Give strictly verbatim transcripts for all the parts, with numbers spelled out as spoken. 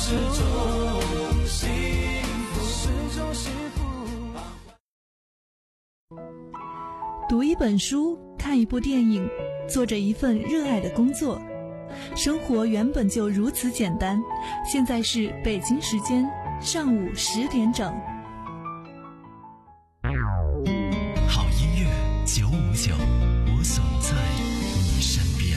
始终幸福，始终幸福。 读一本书，看一部电影，做着一份热爱的工作，生活原本就如此简单。现在是北京时间上午十点整。 好音乐九五九，我总在你身边。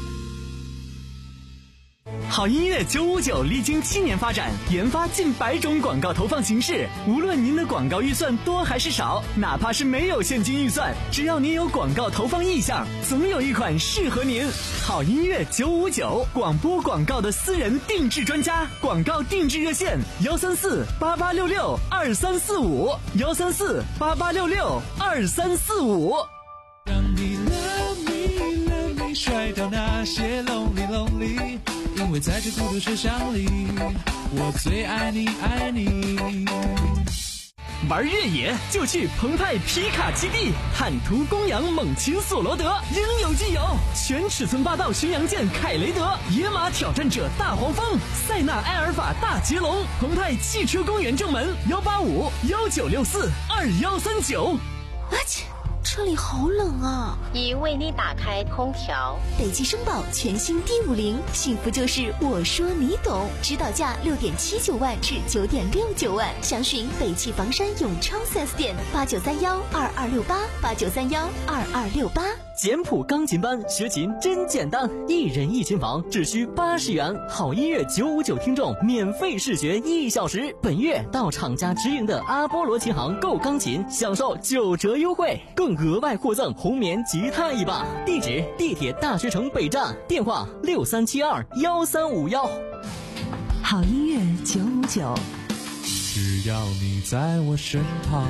好音乐九五九历经七年发展，研发近百种广告投放形式。无论您的广告预算多还是少，哪怕是没有现金预算，只要您有广告投放意向，总有一款适合您。好音乐九五九，广播广告的私人定制专家，广告定制热线幺三四八八六六二三四五幺三四八八六六二三四五。 让你 love me love me 甩掉那些 lonely lonely， 因为在这孤独车厢里，我最爱你爱你。 玩越野就去澎湃皮卡基地，坦途公羊猛禽索罗德，应有尽有。全尺寸霸道巡洋舰凯雷德，野马挑战者大黄蜂，塞纳埃尔法大捷龙。澎湃汽车公园正门幺八五幺九六四二幺三九。 我去，这里好冷啊！ 已为你打开空调。 北汽声宝全新 D 五零，幸福就是我说你懂，指导价六点七九万至九点六九万，详询北汽房山永昌 四 S 店八九三幺二二六八八九三幺二二六八。 简谱钢琴班学琴真简单，一人一琴房只需八十元，好音乐九五九听众免费试学一小时。本月到厂家直营的阿波罗琴行购钢琴，享受九折优惠，更额外获赠红棉吉他一把。地址：地铁大学城北站，电话六三七二幺三五幺。 好音乐九五九， 只要你在我身旁。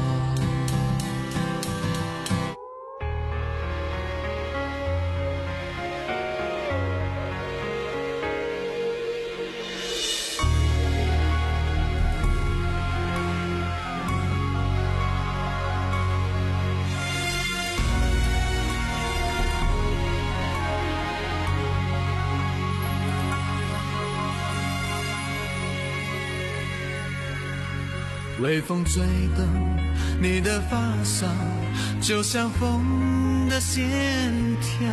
微风吹动你的发梢，就像风的线条，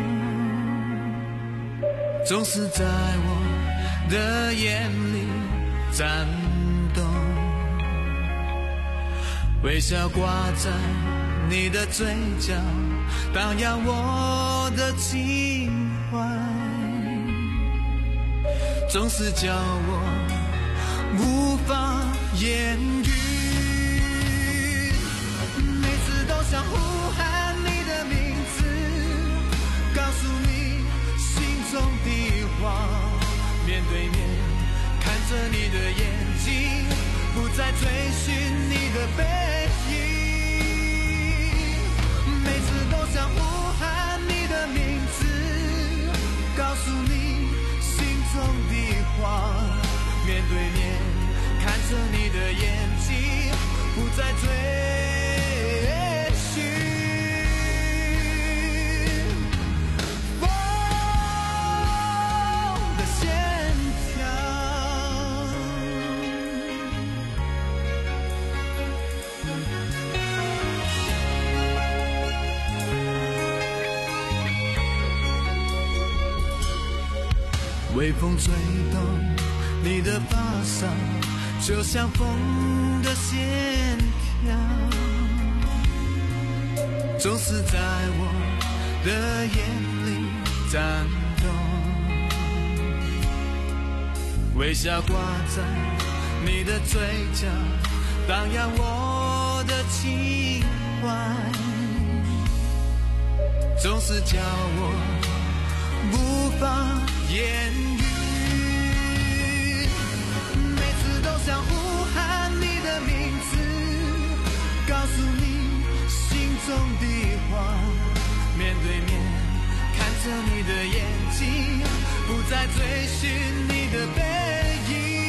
总是在我的眼里颤动。微笑挂在你的嘴角，荡漾我的情怀，总是叫我无法言语，每次都想呼喊你的名字，告诉你心中的话，面对面看着你的眼睛，不再追寻你的背影，每次都想呼喊你的名字，告诉你心中的话，面对面看着你的眼睛，不再追寻风的线条。微风吹动你的发梢，就像风的线条，总是在我的眼里颤动。微笑挂在你的嘴角，荡漾我的情怀，总是叫我无法言语，每次都想呼喊你的名字，告诉你心中的话，面对面看着你的眼睛，不再追寻你的背影，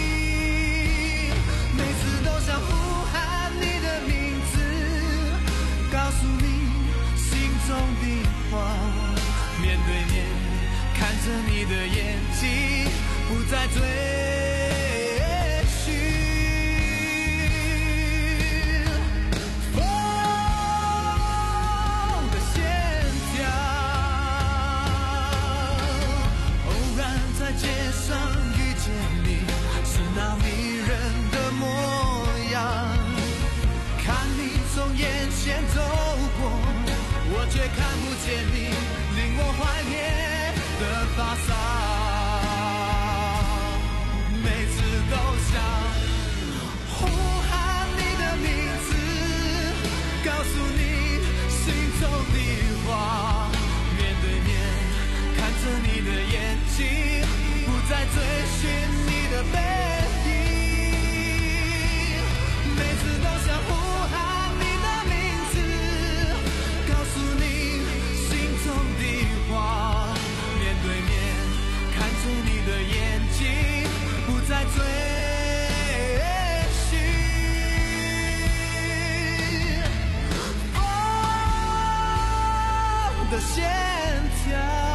每次都想呼喊你的名字，告诉你心中的话，面对面看着你的眼睛，不再追街上遇见你，是那迷人的模样。看你从眼前走过，我却看不见你，令我怀念的发梢。每次都想呼喊你的名字，告诉你心中的话，面对面看着你的眼睛，不再追寻你的背影。每次都想呼喊你的名字，告诉你心中的话，面对面看着你的眼睛，不再追寻风的线条。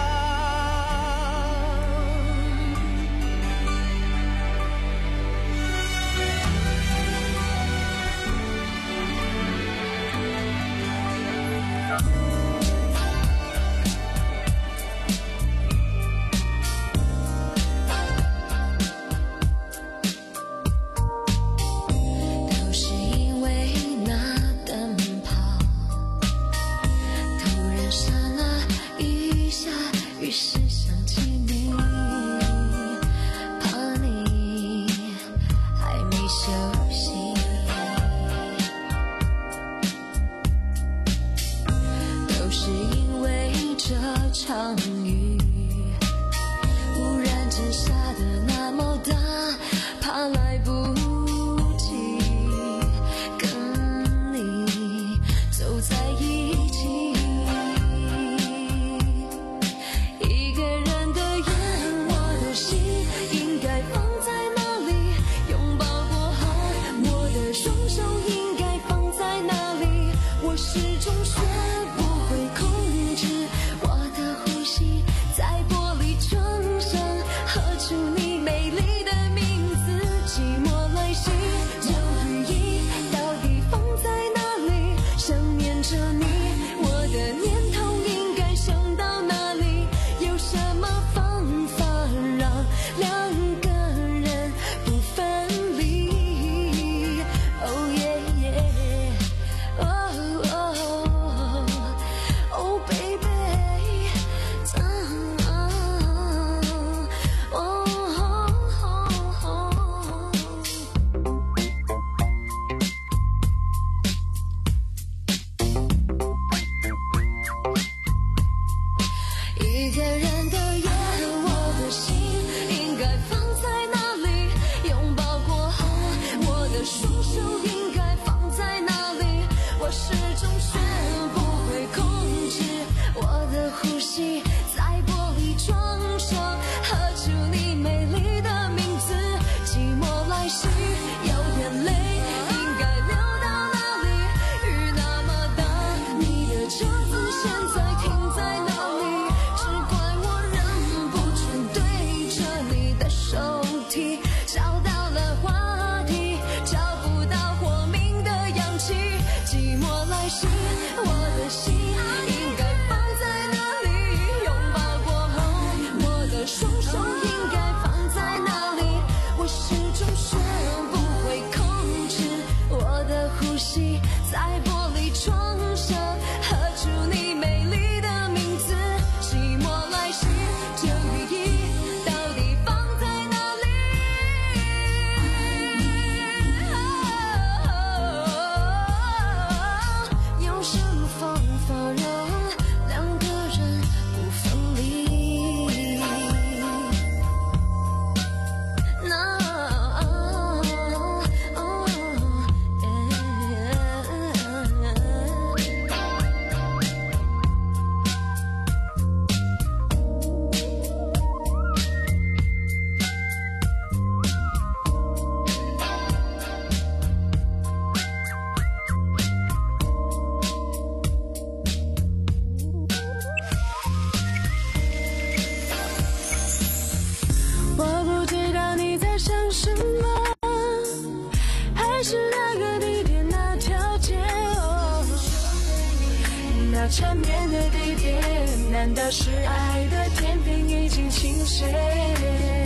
缠绵的地点，难道是爱的天平已经倾斜？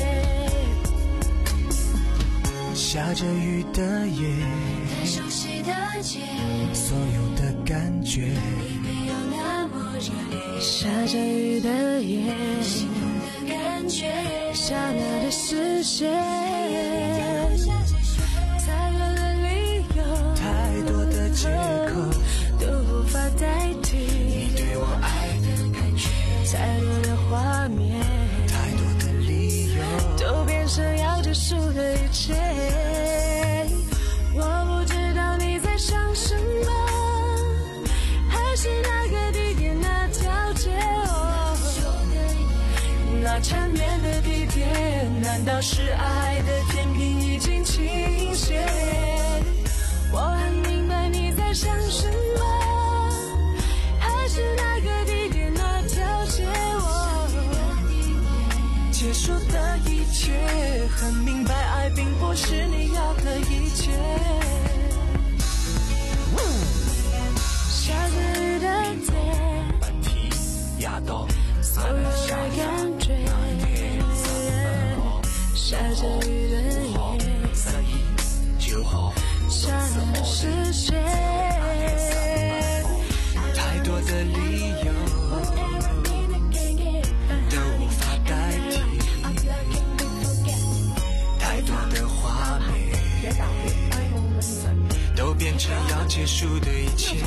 下着雨的夜， 太熟悉的街， 所有的感觉你没有那么热烈。 下着雨的夜， 心动的感觉， 刹那的视线， 太多的理由， 太多的借口都无法代替你对我爱的感觉， 太多的画面， 太多的理由都变成要结束的一切。我不知道你在想什么，还是那个地点那条街，哦，那缠绵的地点，难道是爱的天平已经倾斜？我很明白你在想什么，还是那个地点那条街，哦，结束的一切，很明白爱并不是你要的一切。下着雨的夜， 把题压到所有的感觉，下着雨的夜， 三一九号刹那视线， 太多的理由都无法代替，太多的画面都变成要结束的一切。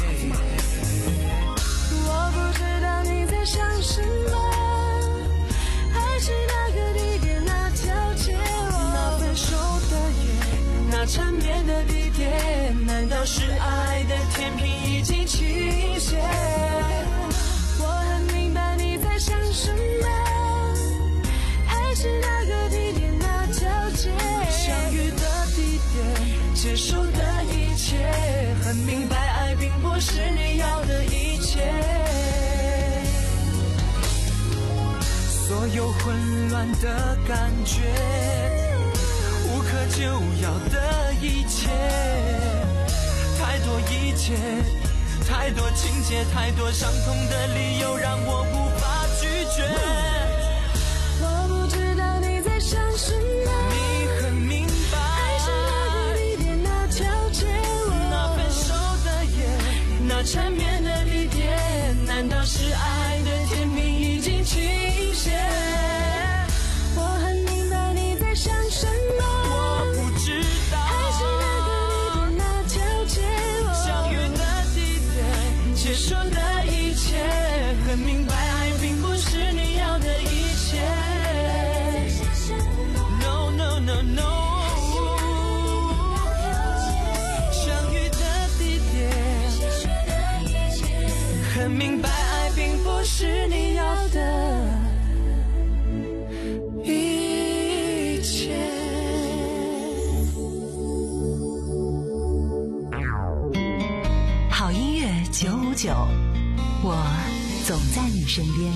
我不知道你在想什么，还是那个地点那条街，那分手的夜，那缠绵的地点，难道是爱的天平已经倾斜？我很明白你在想什么，还是那个地点那条街，相遇的地点，结束的一切，很明白爱并不是你要的一切。 所有混乱的感觉，无可救药的一切，太多一切，太多情节，太多伤痛的理由，让我无法拒绝。 我不知道你在想什么， 你很明白， 还是那个地点那条街， 那分手的夜， 那缠绵的地点，难道是爱的天平已经倾斜？我很明白你在想什么， 我不知道， 还是那个地点那条街， 相遇的地点， 结束的一切，很明白爱并不是你要的一切。 No no no no， 相遇的地点，很明白爱并不是你要的一切。 好音乐九五九，我总在你身边。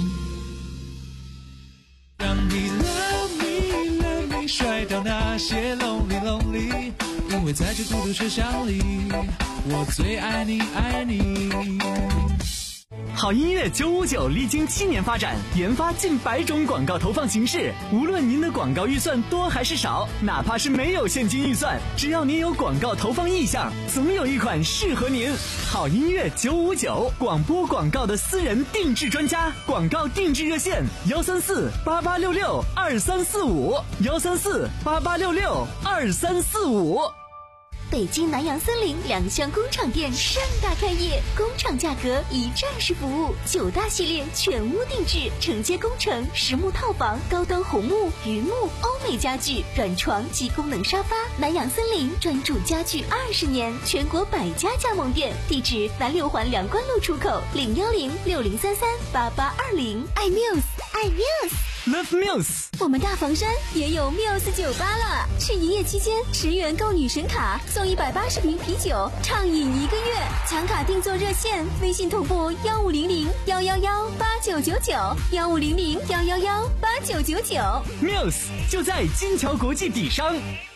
让你 love me love me， 甩掉那些 lonely lonely， 因为在这孤独车厢里，我最爱你爱你。 好音乐九五九历经七年发展，研发近百种广告投放形式。无论您的广告预算多还是少，哪怕是没有现金预算，只要您有广告投放意向，总有一款适合您。好音乐九五九，广播广告的私人定制专家，广告定制热线：幺三四八八六六二三四五，幺三四八八六六二三四五。 北京南洋森林两厢工厂店盛大开业，工厂价格一站式服务，九大系列全屋定制，承接工程、实木套房、高端红木、榆木、欧美家具、软床及功能沙发。南洋森林专注家具二十年，全国百家加盟店，地址南六环梁关路出口零幺零六零三三八八二零。爱 Muse， 爱 Muse。Love Muse， 我们大房山也有 Muse 酒吧了，是营业期间十元购女神卡送一百八十瓶啤酒，畅饮一个月。抢卡订座热线：微信同步幺五零零幺幺幺八九九九，幺五零零幺幺幺八九九九。 Muse 就在金桥国际底商。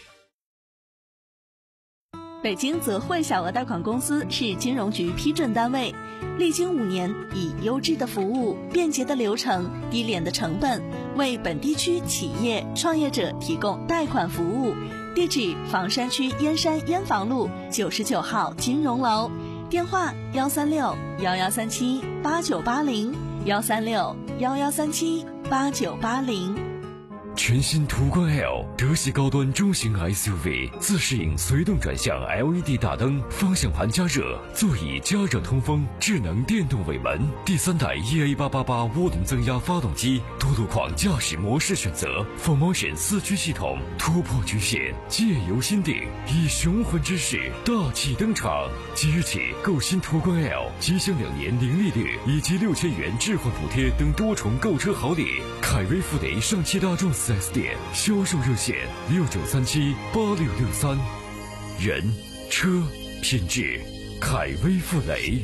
北京泽汇小额贷款公司是金融局批准单位，历经五年，以优质的服务、便捷的流程、低廉的成本，为本地区企业创业者提供贷款服务。 地址房山区燕山燕房路九十九号金融楼，电话幺三六幺幺三七八九八零幺三六幺幺三七八九八零。 全新途观 L 德系高端中型 S U V， 自适应随动转向 L E D 大灯，方向盘加热，座椅加热通风，智能电动尾门，第三代 E A 八八八涡轮增压发动机，多路况驾驶模式选择 ，four motion 四驱系统，突破局限，借由心定，以雄浑之势大气登场。即日起购新途观 L， 即享两年零利率以及六千元置换补贴等多重购车好礼。凯威富雷上汽大众四 S 店销售热线六九三七八六六三，人车品质，凯威富雷。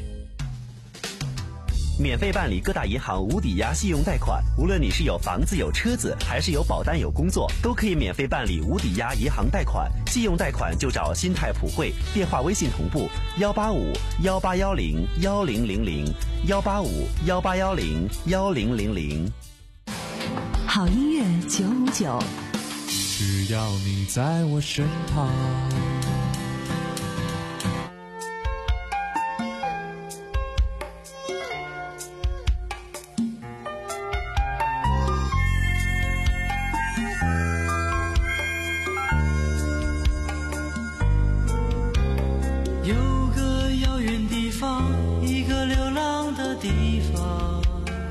免费办理各大银行无抵押信用贷款，无论你是有房子有车子，还是有保单有工作，都可以免费办理无抵押银行贷款。信用贷款就找新泰普惠，电话微信同步幺八五幺八幺零幺零零零幺八五幺八幺零幺零零零。 好音乐九五九， 只要你在我身旁。 有个遥远地方，一个流浪的地方，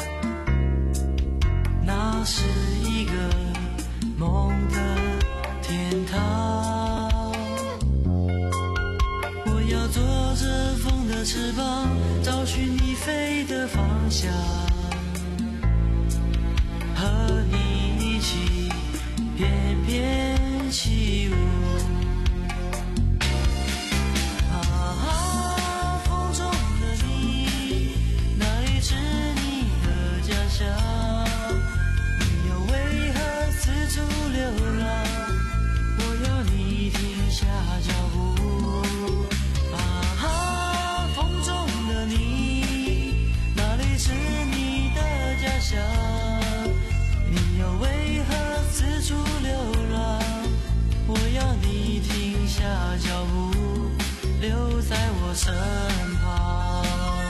那是一个梦的天堂。我要坐着风的翅膀，找寻你飞的方向，和你一起翩翩起舞。留在我身旁。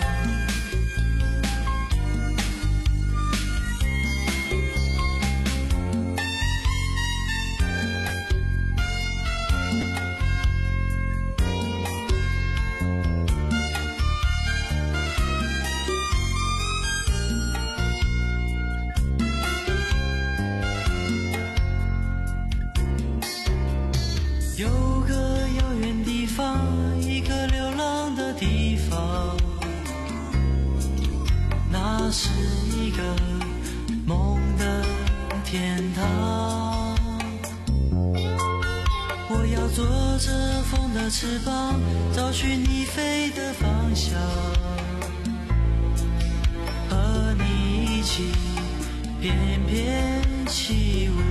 有个遥远地方，一个流浪的地方，那是一个梦的天堂。我要坐着风的翅膀，找寻你飞的方向，和你一起翩翩起舞。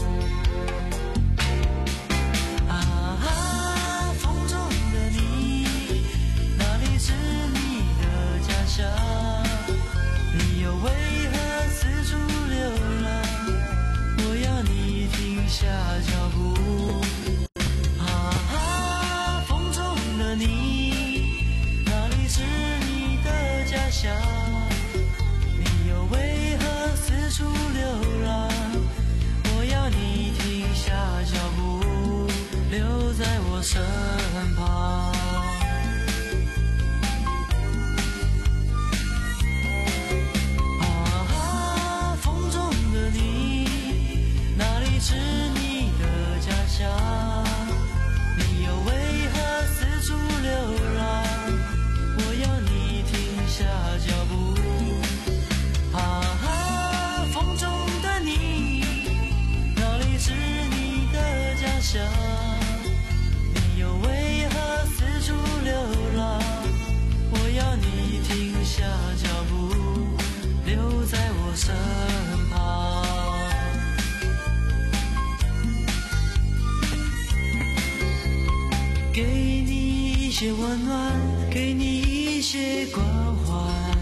你又为何四处流浪？我要你停下脚步。啊啊，风中的你，哪里是你的家乡？你又为何四处流浪？我要你停下脚步，留在我身旁。是你的家乡，你又为何四处流浪？我要你停下脚步。啊啊，风中的你，哪里是你的家乡？你又为何四处流浪？我要你停下脚步，留在我身旁。给你一些温暖，给你一些关怀，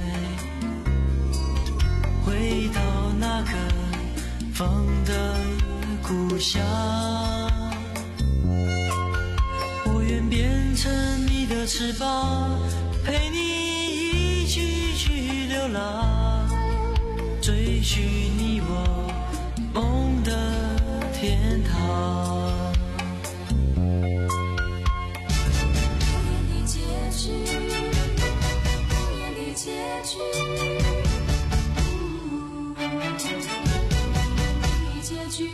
回到那个风的故乡。 翅膀，陪你一起去流浪，追寻你我梦的天堂。 结局，无言的结局，无言的结局。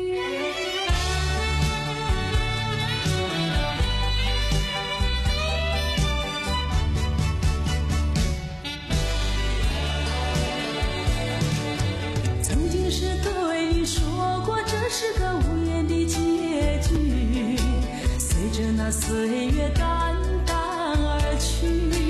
曾经是对你说过，这是个无言的结局，随着那岁月淡淡而去。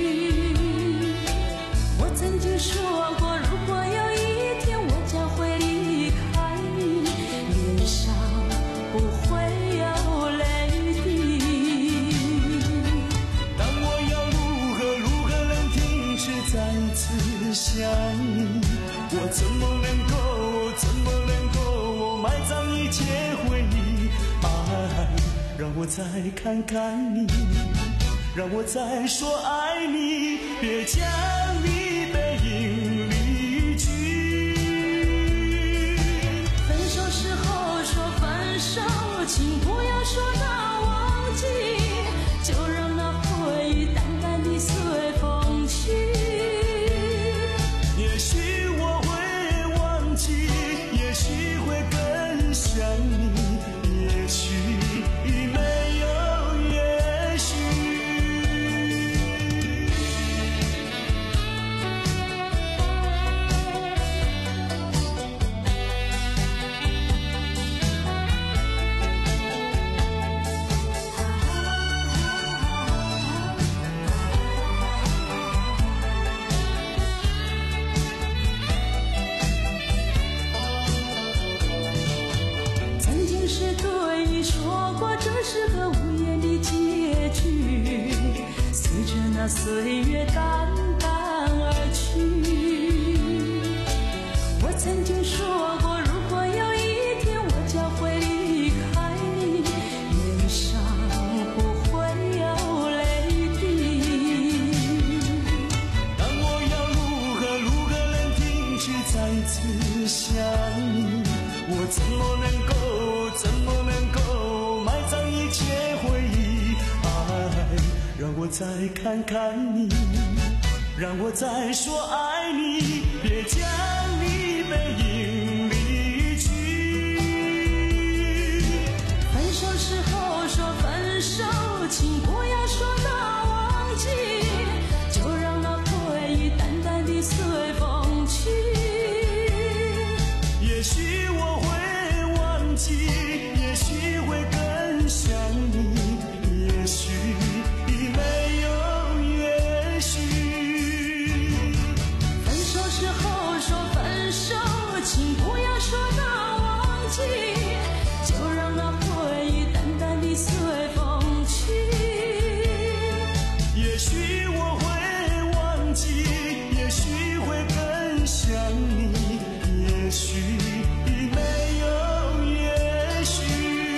我曾经说过，如果有一天我将会离开你，脸上不会有泪滴。 但我要如何如何能停止再次想你？我怎么能够怎么能够埋葬一切回忆？爱，让我再看看你，让我再说爱你，别将你背影离去。 分手时候说分手，请不要说那忘记，就让那回忆淡淡地随风去。 也许我会忘记，也许会更想你，也许没有也许。 曾经是对你说过，这是个无言的结局，随着那岁月淡淡而去。我曾经说过，如果有一天我将会离开你，脸上不会有泪滴。 但我要如何如何能停止再次想你？我怎么能够怎么能够埋葬一切回忆？爱，让我再看看你，让我再说爱你，别将你背影离去。 分手时候说分手，请不要说那忘记，就让那回忆淡淡地随风去。 也许我会忘记，也许会更想你，也许没有也许。 分手时候说分手，请不要说那忘记，就让那回忆淡淡地随风去。 也许我会忘记，也许会更想你，也许没有也许。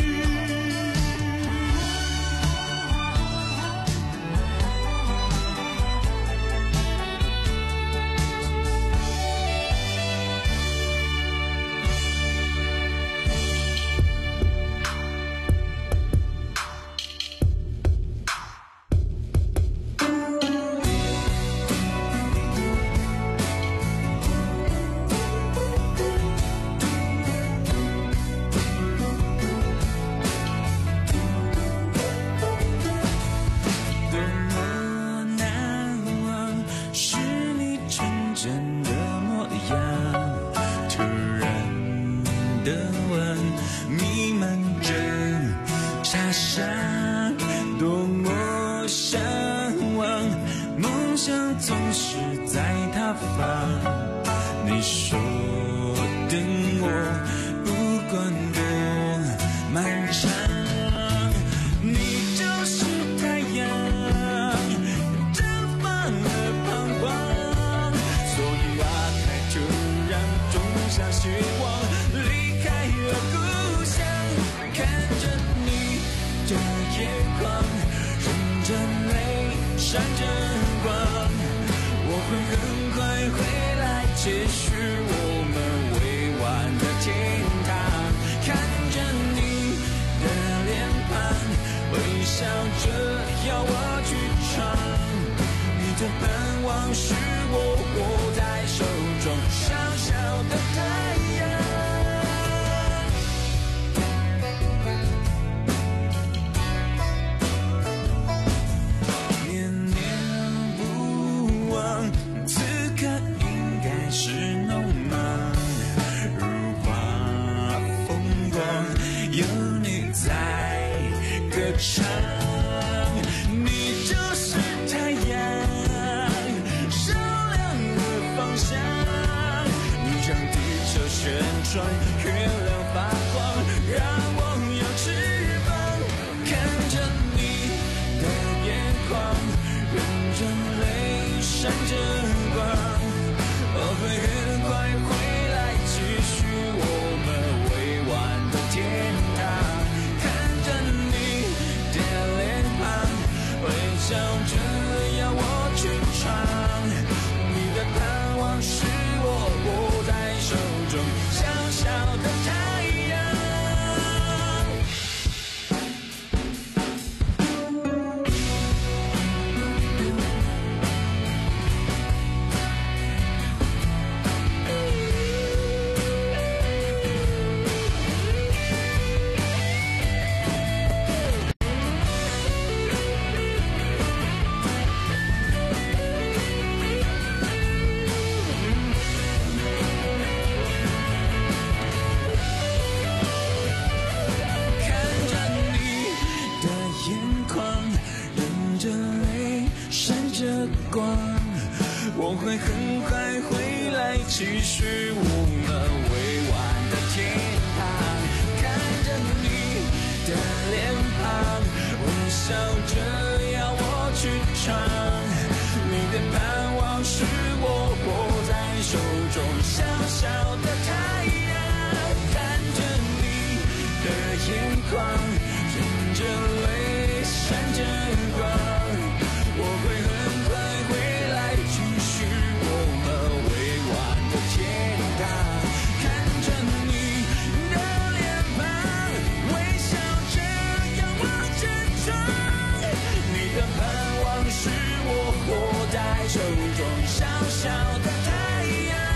多么难忘，是你纯真的模样。突然的吻，弥漫着茶香，多么向往。梦想总是在他方，你说等我，不管多漫长。你就是太阳，绽放了彷徨，所以啊，才突然种下希望，离开了故乡，看着你的眼有你在歌唱。你就是太阳，照亮了方向，你让地球旋转，月亮发光，让我有翅膀。看着你的眼眶，认真泪闪着光，我会很快回来继续我们未完的天堂。看着你的脸庞，微笑着要我去闯，你的盼望是我握在手中小小的太阳。我会很快回来继续我们未完的天堂。看着你的脸庞，微笑着要我去闯，你的盼望是我握在手中小小的太阳。看着你的眼眶，忍着泪闪着光，我会很快回来继续我们未完的天堂。看着你的脸庞，微笑着要我去闯，你的盼望是我握在手中小小的太阳。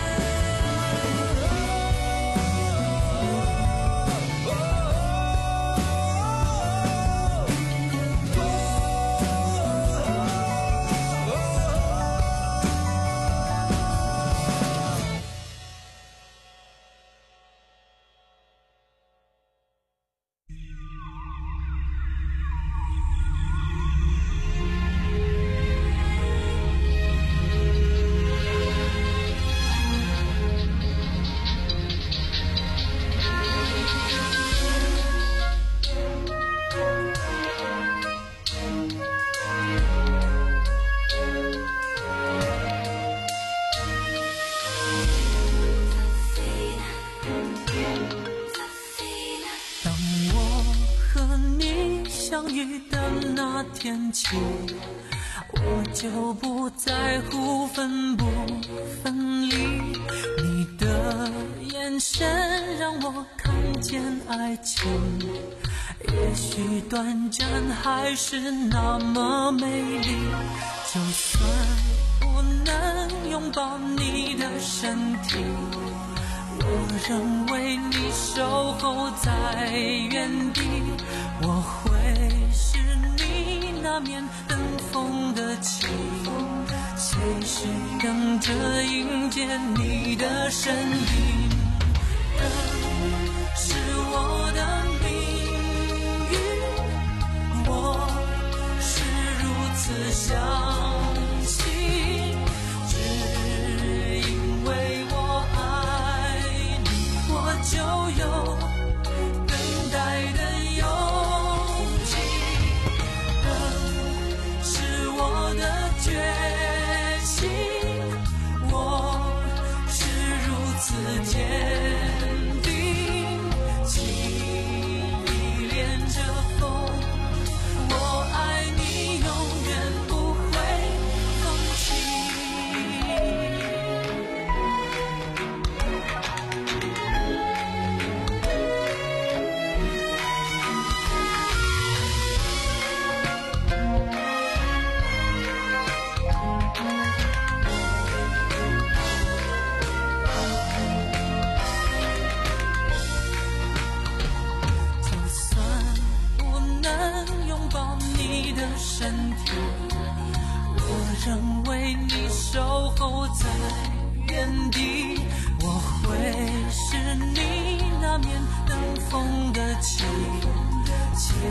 天起，我就不在乎分不分离。你的眼神让我看见爱情，也许短暂还是那么美丽。就算不能拥抱你的身体，我仍为你守候在原地。我会是你那面等风的旗，随时等着迎接你的身影。等是我的命运，我是如此相信，只因为我爱你，我就有等待的勇气。等是我的决心，我是如此坚定，情意连着风，我爱你永远不会放弃。就算不能拥抱你的身体，我仍为你守候在原地。我会是你那面等风的旗，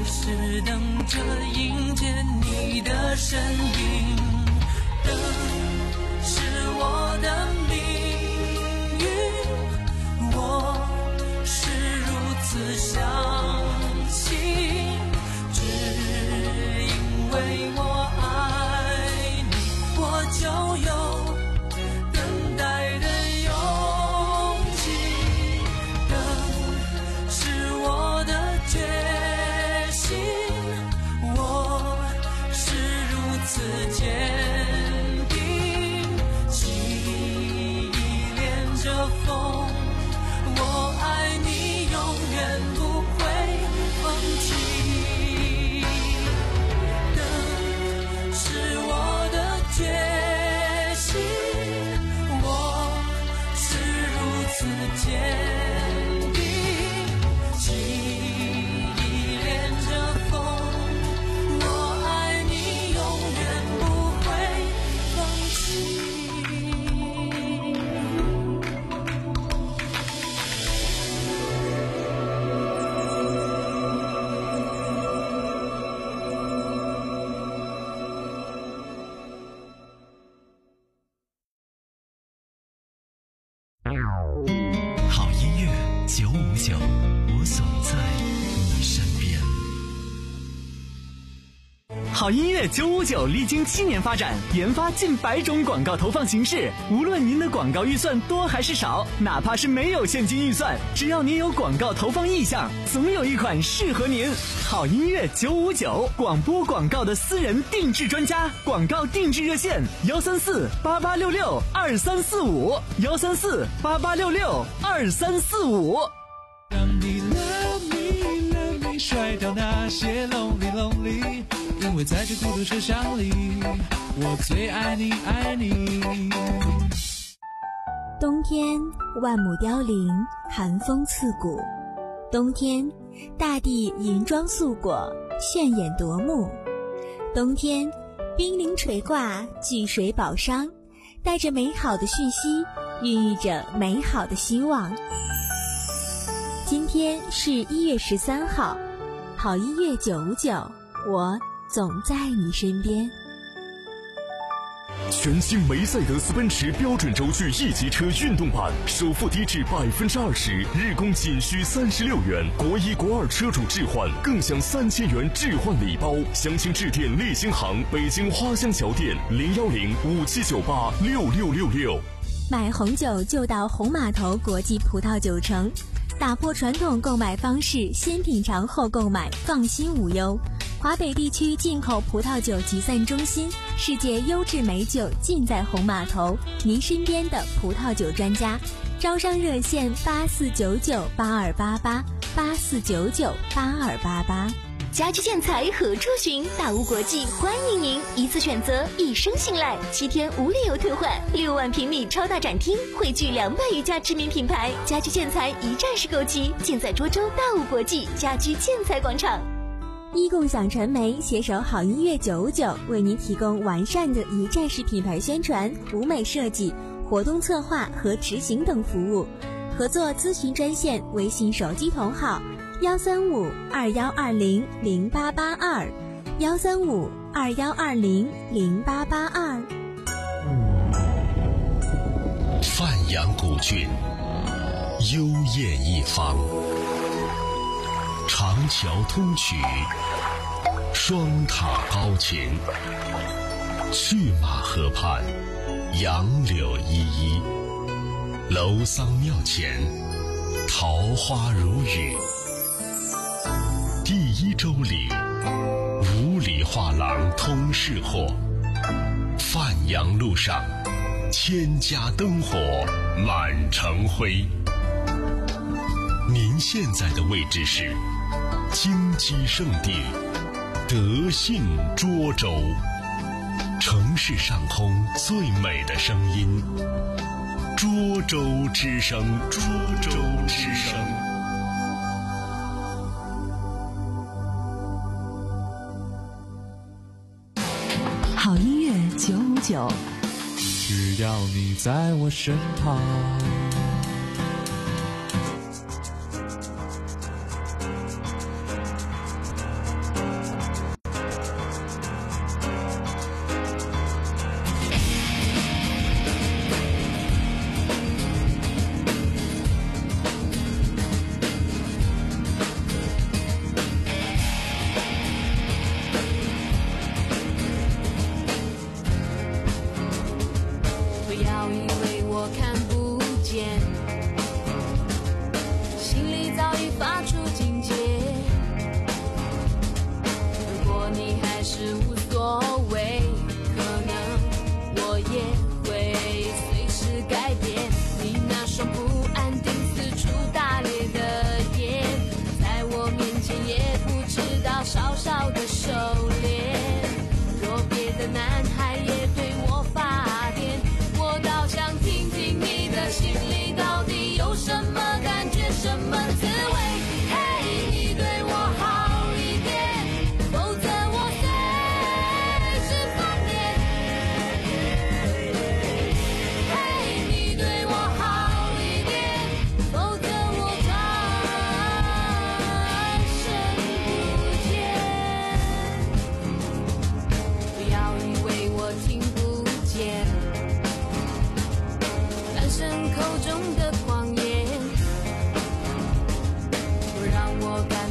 是等着迎接你的身影。等是我的命运，我是如此相信，只因为我爱你，我就有等待的勇气。等是我的决心，我是如此坚定，记忆连着风，我爱你永远不会放弃。等是我的决心，我是如此坚定，记忆连着风，我爱你永远不会放弃。 好音乐九五九，我总在你身边。 好音乐九五九历经七年发展，研发近百种广告投放形式。无论您的广告预算多还是少，哪怕是没有现金预算，只要您有广告投放意向，总有一款适合您。好音乐九五九，广播广告的私人定制专家，广告定制热线：幺三四八八六六二三四五，幺三四八八六六二三四五。 让你 love me love me， 甩掉那些 lonely lonely， 因为在这孤独车厢里，我最爱你爱你。 冬天万亩凋零，寒风刺骨。冬天大地银装素裹，炫眼夺目。冬天冰凌垂挂，聚水宝商，带着美好的讯息，孕育着美好的希望。今天是一月十三号，好音乐九五九，我总在你身边。 全新梅赛德斯奔驰标准轴距 E 级车运动版，首付低至百分之二十，日供仅需三十六元，国一国二车主置换更享三千元置换礼包。详情致电立新行北京花乡桥店零幺零五七九八六六六六。 买红酒就到红码头国际葡萄酒城，打破传统购买方式，先品尝后购买，放心无忧。华北地区进口葡萄酒集散中心，世界优质美酒尽在红码头，您身边的葡萄酒专家。招商热线八四九九八二八八八四九九八二八八。 家居建材何处寻？大屋国际欢迎您，一次选择，一生信赖，七天无理由退换，六万平米超大展厅，汇聚两百余家知名品牌，家居建材一站式购齐，尽在涿州大屋国际家居建材广场。一共享传媒携手好音乐九五九，为您提供完善的一站式品牌宣传、舞美设计、活动策划和执行等服务。合作咨询专线：微信手机同号幺三五二幺二零零八八二，幺三五二幺二零零八八二。 范阳古郡，幽艳一方，长桥通衢，双塔高擎，去马河畔，杨柳依依，楼桑庙前，桃花如雨。第一周里，五里画廊通市货，范阳路上，千家灯火满城辉。您现在的位置是金鸡圣地德信涿州，城市上空最美的声音，涿州之声，涿州之声。 好音乐九五九， 只要你在我身旁。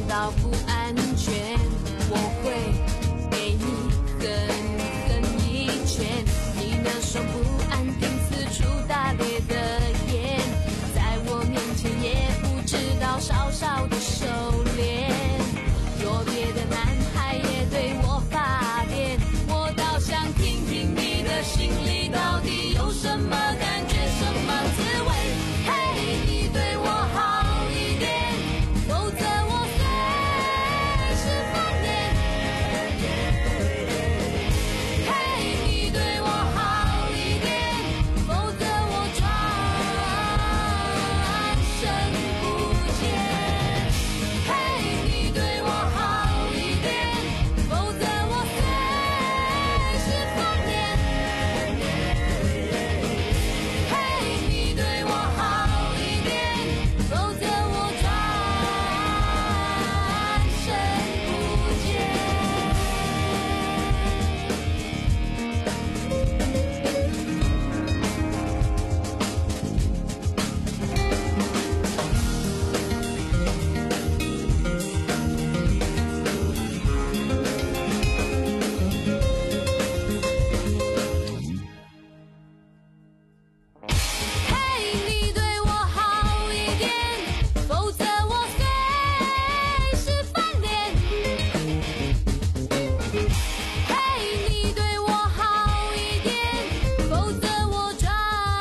到不安全，我会给你狠狠一拳。你那双不安定四处打猎的眼，在我面前也不知道稍稍的收敛。若别的男孩也对我发癫，我倒想听听你的心里到底有什么感觉，什么滋味。嘿，你对我好一点，否则我随时翻脸。嘿，你对我好一点，否则我转身不见。嘿，你对我好一点，否则我随时翻脸。嘿，你对我好一点，否则我转身不见。嘿，你对我好一点，否则我随时翻脸。嘿，你对我好一点，否则我转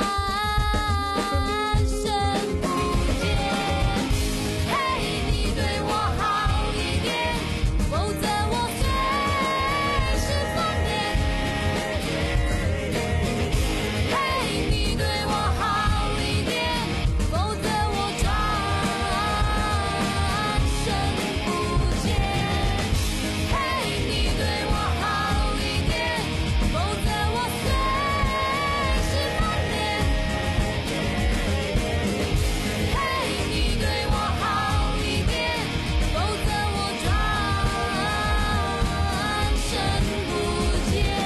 身不见。嘿，你对我好一点，否则我随时翻脸。嘿，你对我好一点，否则我转身不见。嘿，你对我好一点，否则我随时翻脸。嘿，你对我好一点，否则我转身不见。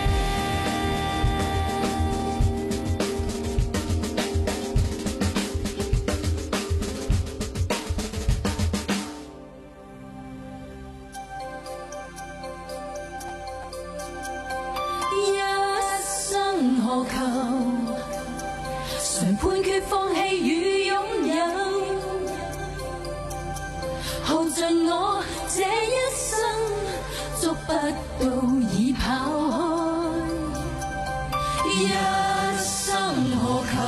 一生何求？常判決放棄與擁有，耗盡我這一生，捉不到已跑開。一生何求？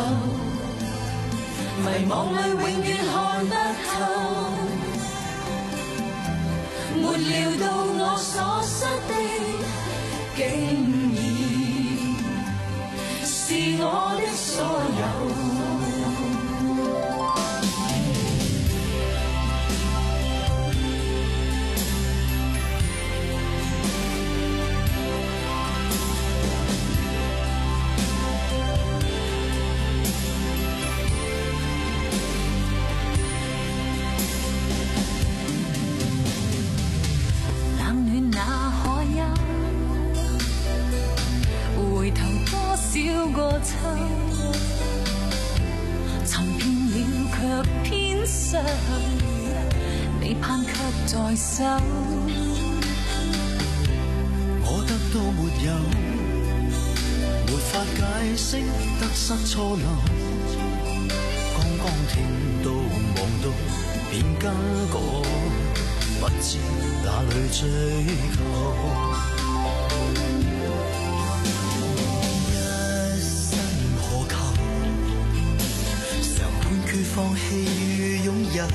迷惘裏永遠看不透，沒料到我所失的，竟已是我的所有。冷暖那可休？回頭多少個秋，尋遍了卻偏失去，你攀卻在手。 我得到沒有，沒法解釋得失錯漏。剛剛聽到望到便跟過，不知哪裏追求。放棄與擁有，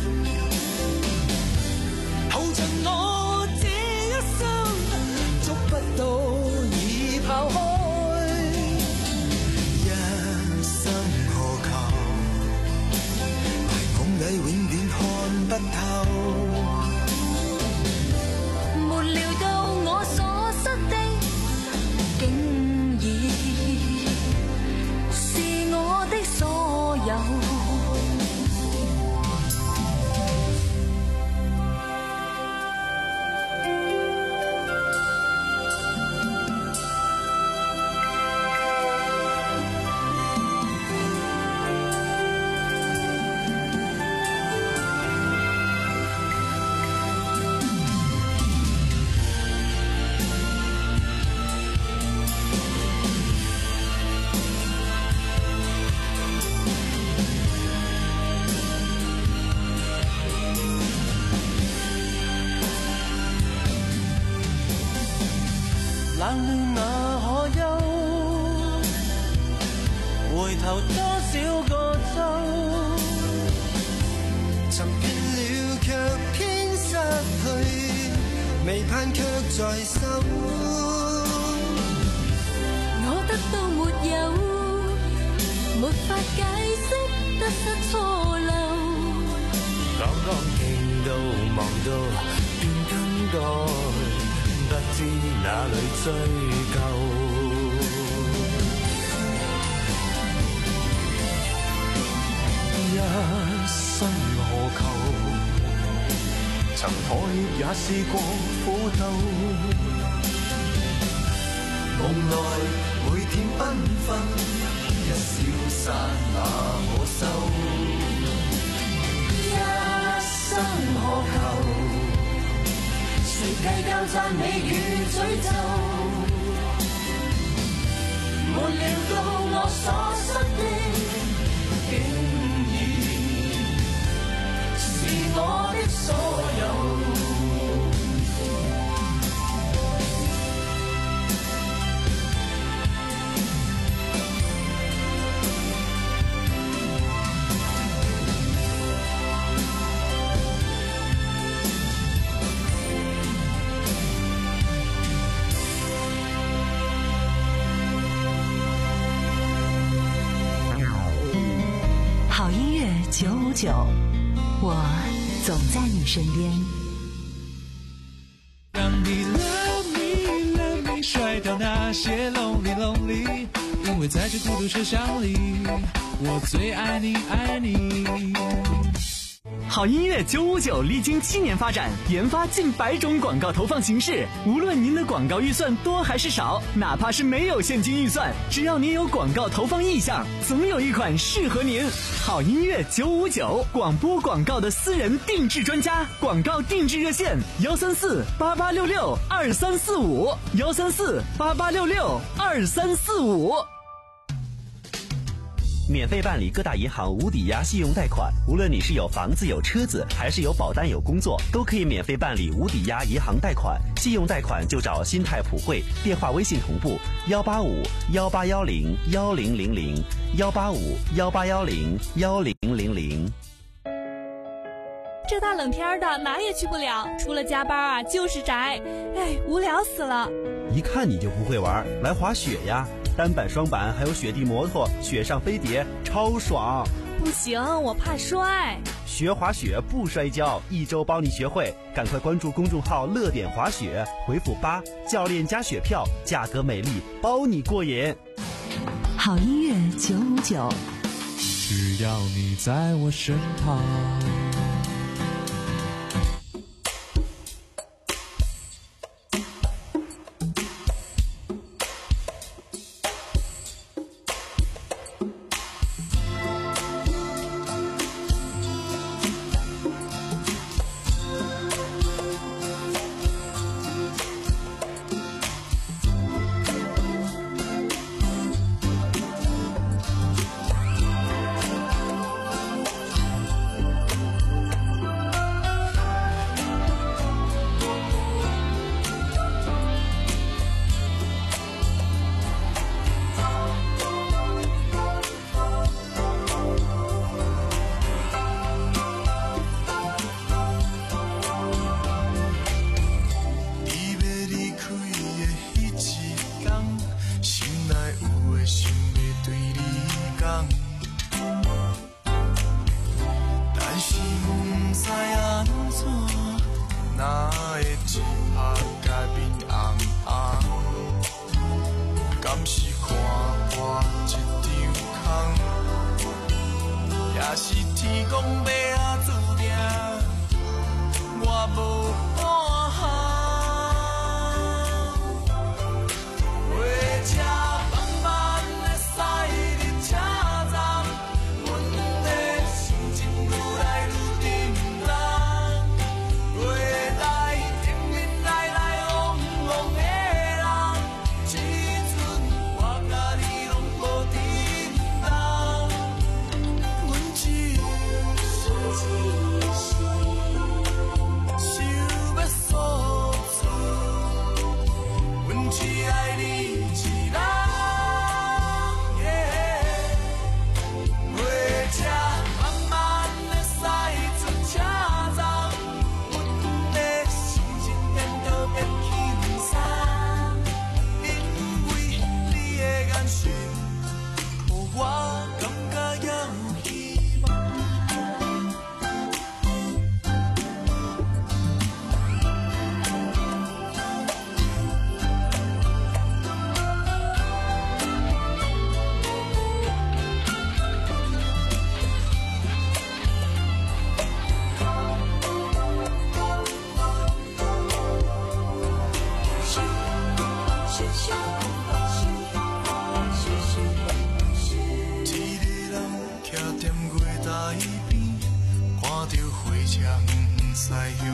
耗盡我這一生，捉不到已跑開。一生何求？迷惘裏永遠看不透， 沒料到我所失的，竟已是我的所有。 晚了哪可休？回頭多少個秋， 尋遍了卻偏失去，未盼卻在手。 我得到沒有，沒法解釋得失錯漏。 剛剛傾到望到便更改，不知哪裏追究。一生何求？曾妥協也試過苦鬥， 夢內每天繽紛，一消散那可收？ 一生何求？誰計較讚美與詛咒？沒料到我所失的，竟是我的所有。 好音乐九五九，我总在你身边。 让你 love me love me 甩掉那些 lonely lonely， 因为在这孤独车厢里，我最爱你爱你。 好音乐九五九历经七年发展，研发近百种广告投放形式。无论您的广告预算多还是少，哪怕是没有现金预算，只要您有广告投放意向，总有一款适合您。好音乐九五九，广播广告的私人定制专家，广告定制热线：幺三四八八六六二三四五，幺三四八八六六二三四五。 免费办理各大银行无抵押信用贷款，无论你是有房子有车子，还是有保单有工作，都可以免费办理无抵押银行贷款。信用贷款就找新泰普惠，电话微信同步幺八五幺八幺零幺零零零幺八五幺八幺零幺零零零。 这大冷天的哪也去不了，除了加班啊就是宅，哎，无聊死了。 一看你就不会玩，来滑雪呀！单板、双板还有雪地摩托，雪上飞碟，超爽！ 不行，我怕摔。 学滑雪不摔跤，一周帮你学会。赶快关注公众号“乐点滑雪”，回复八，教练加雪票，价格美丽，包你过瘾。 好音乐九五九， 只要你在我身旁。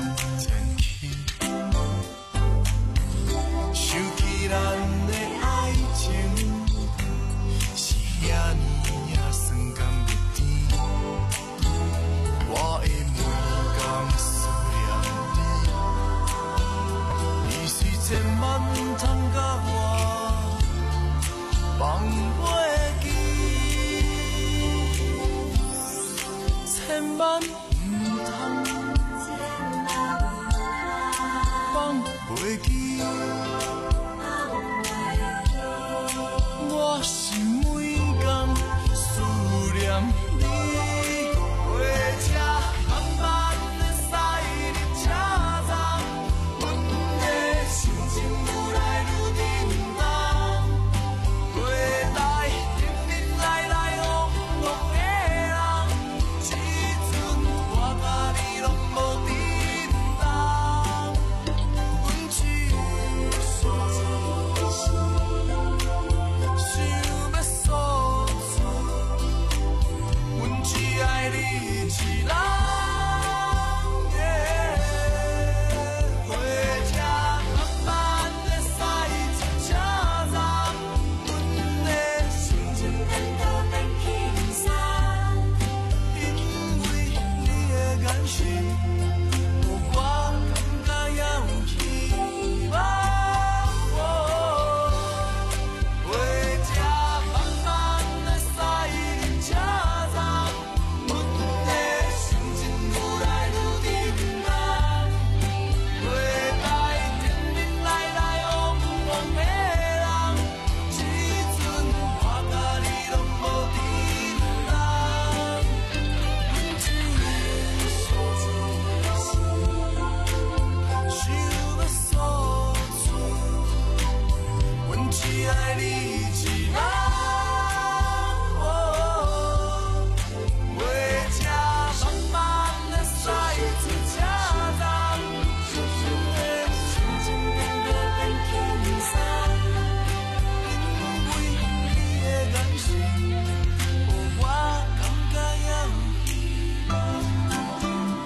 前去。想起咱的爱情，是遐尼啊酸甘蜜甜，我会每天思念你。你虽千万唔通甲我放袂记，千万唔通放袂记。我是每天思念你，火车慢慢的驶入车站，阮的心情愈来愈沉重。月台叮叮来来，往往的人，这阵我甲你拢无震动。阮只想要诉出，阮只爱你一人。火车慢慢的驶进车站，阮的心情变得变轻松，因为你的眼神，予我感觉有希望。火车慢慢的驶进车站，阮的心情愈来愈沉重。月台叮叮来来，往往的人，这阵我甲你拢无震动。阮只想要诉出，阮只爱你一人。火车慢慢的驶进车站，阮的心情变得变轻松，因为你的眼神，予我感觉有希望。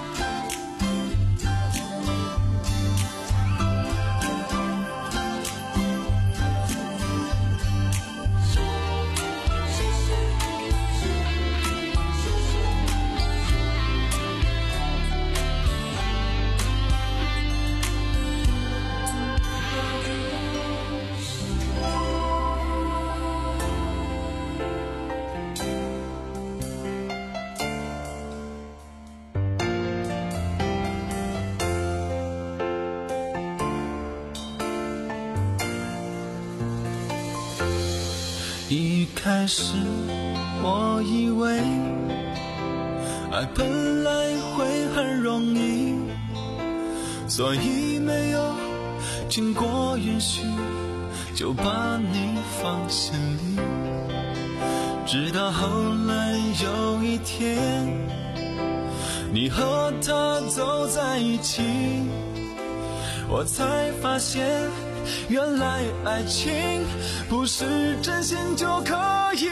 一开始我以为爱本来会很容易，所以没有经过允许就把你放心里。直到后来有一天，你和他走在一起，我才发现原来爱情不是真心就可以。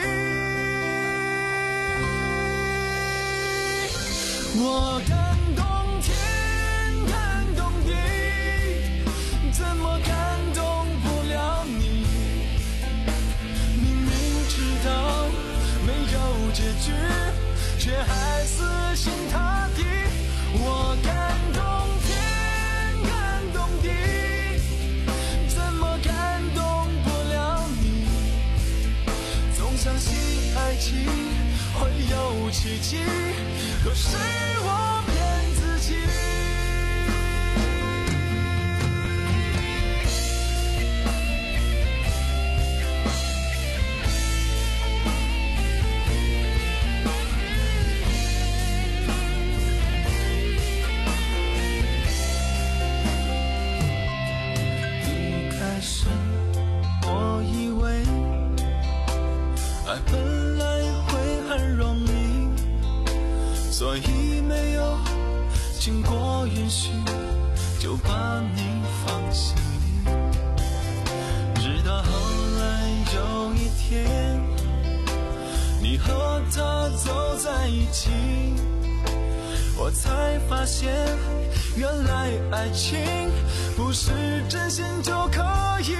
我感动天，感动地，怎么感动不了你？明明知道没有结局，却还死心塌地。我感动天，感动地，怎么感动不了你？总相信爱情会有奇迹，可是我骗自己。一开始我以为爱本来会很容易，所以没有经过允许就把你放心里。直到后来有一天，你和他走在一起， 我才发现，原来爱情不是真心就可以。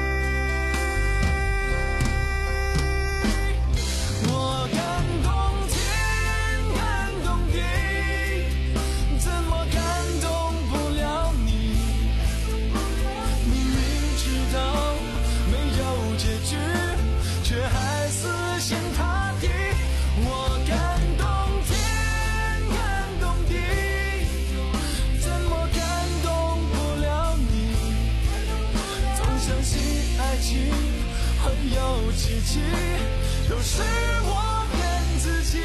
我感动天，感动地，怎么感动不了你？明明知道没有结局，却还死心塌地。我感动天，感动地，怎么感动不了你？总相信爱情会有奇迹，就是我骗自己。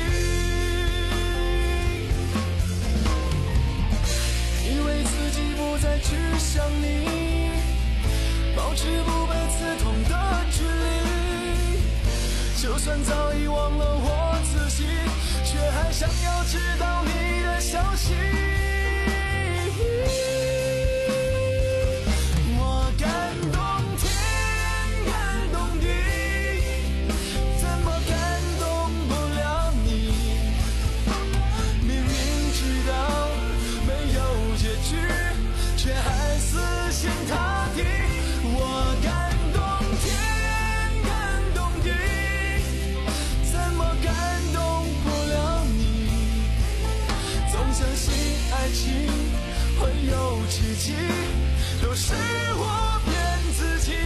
以为自己不再去想你，保持不被刺痛的距离，就算早已忘了我自己，却还想要知道你的消息。我感动天，感动地，怎么感动不了你？明明知道没有结局，却还死心塌地。我感动天，感动地，怎么感动不了你？总相信爱情会有奇迹，就是我骗自己。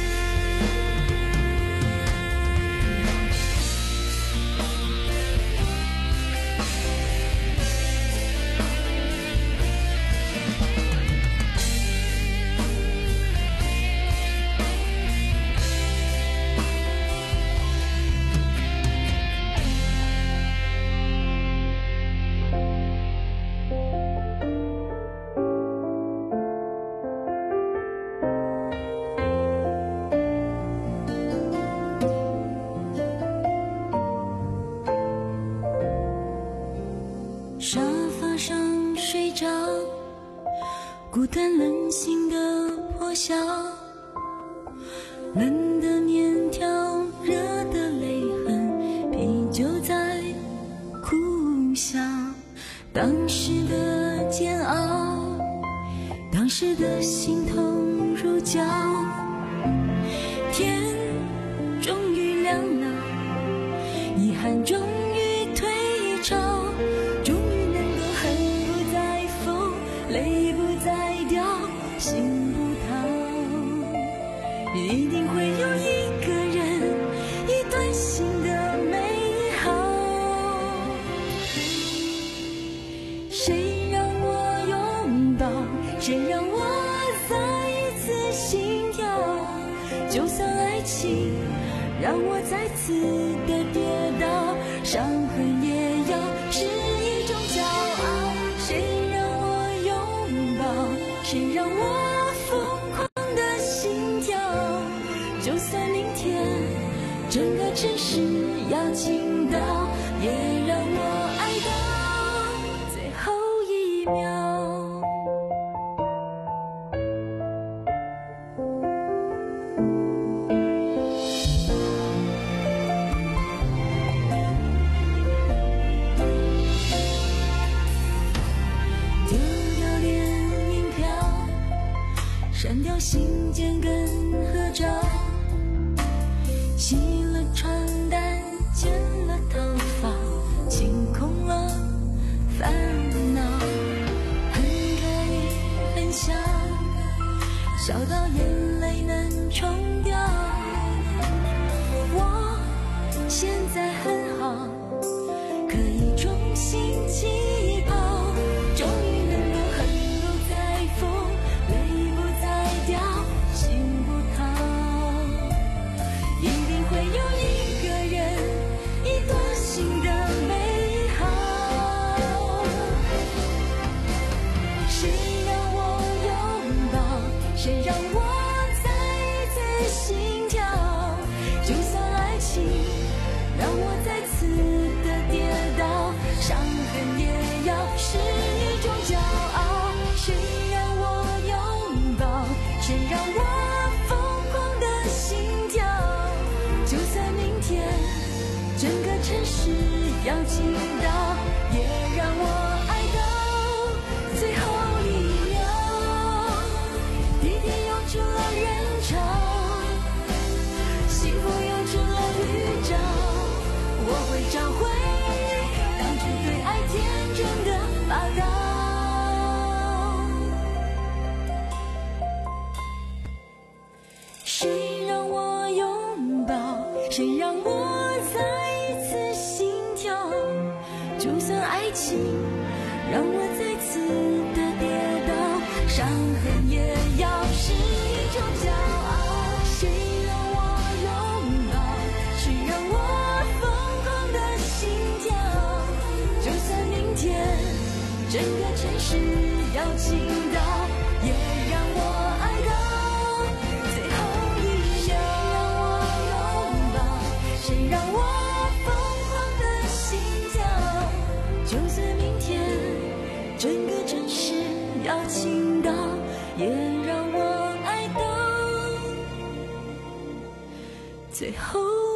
沙发上睡着，孤单冷醒的破晓，冷的面条，热的泪痕，啤酒在苦笑。当时的煎熬，当时的心痛如绞，天终于亮了，遗憾终于退潮，终于能够恨不再疯，泪不再掉，心不逃。一定会有一个人，一段新的美好。谁让我拥抱，谁让我再一次心跳，就算爱情让我再次的跌倒，伤痕也要是一种骄傲。谁让我拥抱，谁让我疯狂的心跳，就算明天整个城市要倾倒，也让我爱到最后一秒。删掉信件跟合照，洗了床单，剪了头发，清空了烦恼，很可以很想，笑到眼泪能冲掉。我现在很好，可以重新起跑，终于能够恨不再疯，泪不再掉，心不逃。一定会有一个人，一段新的美好。谁让我拥抱，谁让我再一次心跳，就算爱情让我再次的跌倒，伤痕也要是一种骄傲。谁让我拥抱，谁让我疯狂的心跳，就算明天整个城市要倾倒，也让我爱到谁让我再一次心跳？就算爱情让我再次的跌倒，伤痕也要是一种骄傲。谁让我拥抱？谁让我疯狂的心跳？就算明天整个城市要倾倒，也让我爱到最后一秒。谁让我疯狂的心跳？就算明天整个城市要倾倒，也让我爱到最后